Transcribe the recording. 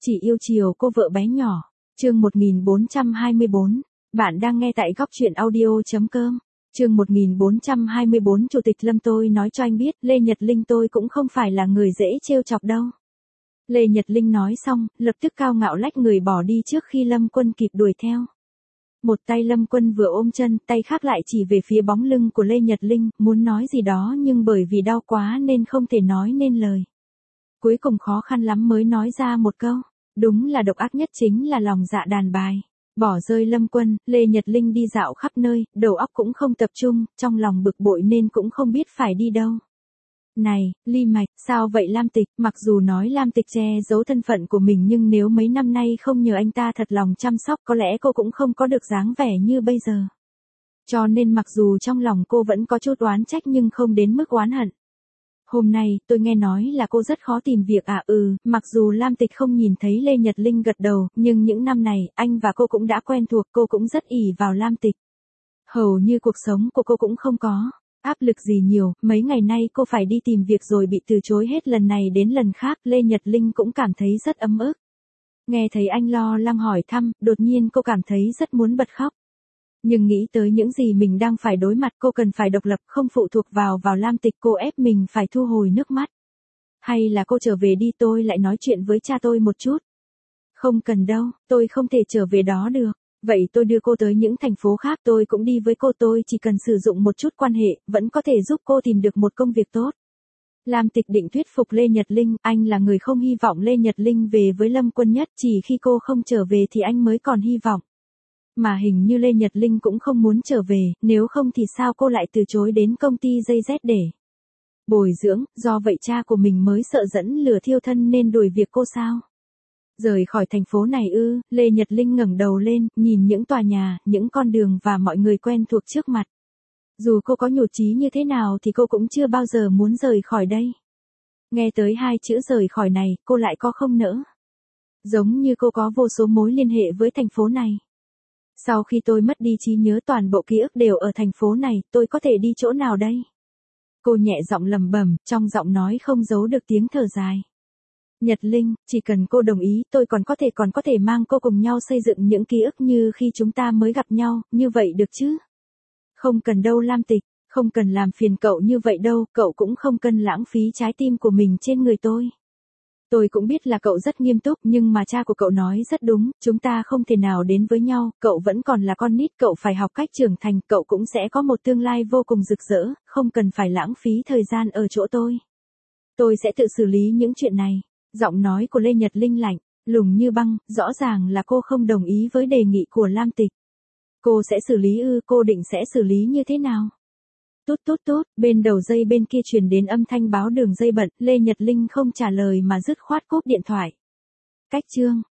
Chỉ yêu chiều cô vợ bé nhỏ. Chương 1424. Bạn đang nghe tại góc truyện audio.com. Chương 1424. Chủ tịch Lâm, tôi nói cho anh biết, Lê Nhật Linh tôi cũng không phải là người dễ trêu chọc đâu. Lê Nhật Linh nói xong, lập tức cao ngạo lách người bỏ đi trước khi Lâm Quân kịp đuổi theo. Một tay Lâm Quân vừa ôm chân, tay khác lại chỉ về phía bóng lưng của Lê Nhật Linh, muốn nói gì đó nhưng bởi vì đau quá nên không thể nói nên lời. Cuối cùng khó khăn lắm mới nói ra một câu, đúng là độc ác nhất chính là lòng dạ đàn bài. Bỏ rơi Lâm Quân, Lê Nhật Linh đi dạo khắp nơi, đầu óc cũng không tập trung, trong lòng bực bội nên cũng không biết phải đi đâu. Này, Ly Mạch, sao vậy Lam Tịch? Mặc dù nói Lam Tịch che giấu thân phận của mình nhưng nếu mấy năm nay không nhờ anh ta thật lòng chăm sóc có lẽ cô cũng không có được dáng vẻ như bây giờ. Cho nên mặc dù trong lòng cô vẫn có chút oán trách nhưng không đến mức oán hận. Hôm nay, tôi nghe nói là cô rất khó tìm việc à? Mặc dù Lam Tịch không nhìn thấy Lê Nhật Linh gật đầu, nhưng những năm này, anh và cô cũng đã quen thuộc, cô cũng rất ỷ vào Lam Tịch. Hầu như cuộc sống của cô cũng không có áp lực gì nhiều, mấy ngày nay cô phải đi tìm việc rồi bị từ chối hết lần này đến lần khác, Lê Nhật Linh cũng cảm thấy rất ấm ức. Nghe thấy anh lo lắng hỏi thăm, đột nhiên cô cảm thấy rất muốn bật khóc. Nhưng nghĩ tới những gì mình đang phải đối mặt, cô cần phải độc lập, không phụ thuộc vào Lam Tịch, cô ép mình phải thu hồi nước mắt. Hay là cô trở về đi, tôi lại nói chuyện với cha tôi một chút. Không cần đâu, tôi không thể trở về đó được. Vậy tôi đưa cô tới những thành phố khác, tôi cũng đi với cô, tôi chỉ cần sử dụng một chút quan hệ, vẫn có thể giúp cô tìm được một công việc tốt. Lam Tịch định thuyết phục Lê Nhật Linh, anh là người không hy vọng Lê Nhật Linh về với Lâm Quân nhất, chỉ khi cô không trở về thì anh mới còn hy vọng. Mà hình như Lê Nhật Linh cũng không muốn trở về, nếu không thì sao cô lại từ chối đến công ty dây dét để bồi dưỡng, do vậy cha của mình mới sợ dẫn lửa thiêu thân nên đuổi việc cô sao? Rời khỏi thành phố này Lê Nhật Linh ngẩng đầu lên, nhìn những tòa nhà, những con đường và mọi người quen thuộc trước mặt. Dù cô có nhụt chí như thế nào thì cô cũng chưa bao giờ muốn rời khỏi đây. Nghe tới hai chữ rời khỏi này, cô lại có không nỡ. Giống như cô có vô số mối liên hệ với thành phố này. Sau khi tôi mất đi trí nhớ, toàn bộ ký ức đều ở thành phố này, tôi có thể đi chỗ nào đây? Cô nhẹ giọng lẩm bẩm, trong giọng nói không giấu được tiếng thở dài. Nhật Linh, chỉ cần cô đồng ý, tôi còn có thể mang cô cùng nhau xây dựng những ký ức như khi chúng ta mới gặp nhau, như vậy được chứ? Không cần đâu Lam Tịch, không cần làm phiền cậu như vậy đâu, cậu cũng không cần lãng phí trái tim của mình trên người tôi. Tôi cũng biết là cậu rất nghiêm túc nhưng mà cha của cậu nói rất đúng, chúng ta không thể nào đến với nhau, cậu vẫn còn là con nít, cậu phải học cách trưởng thành, cậu cũng sẽ có một tương lai vô cùng rực rỡ, không cần phải lãng phí thời gian ở chỗ tôi. Tôi sẽ tự xử lý những chuyện này. Giọng nói của Lê Nhật Linh lạnh, lùng như băng, rõ ràng là cô không đồng ý với đề nghị của Lam Tịch. Cô sẽ xử lý cô định sẽ xử lý như thế nào? Tút tút tút, bên đầu dây bên kia truyền đến âm thanh báo đường dây bận, Lê Nhật Linh không trả lời mà dứt khoát cúp điện thoại. Cách chương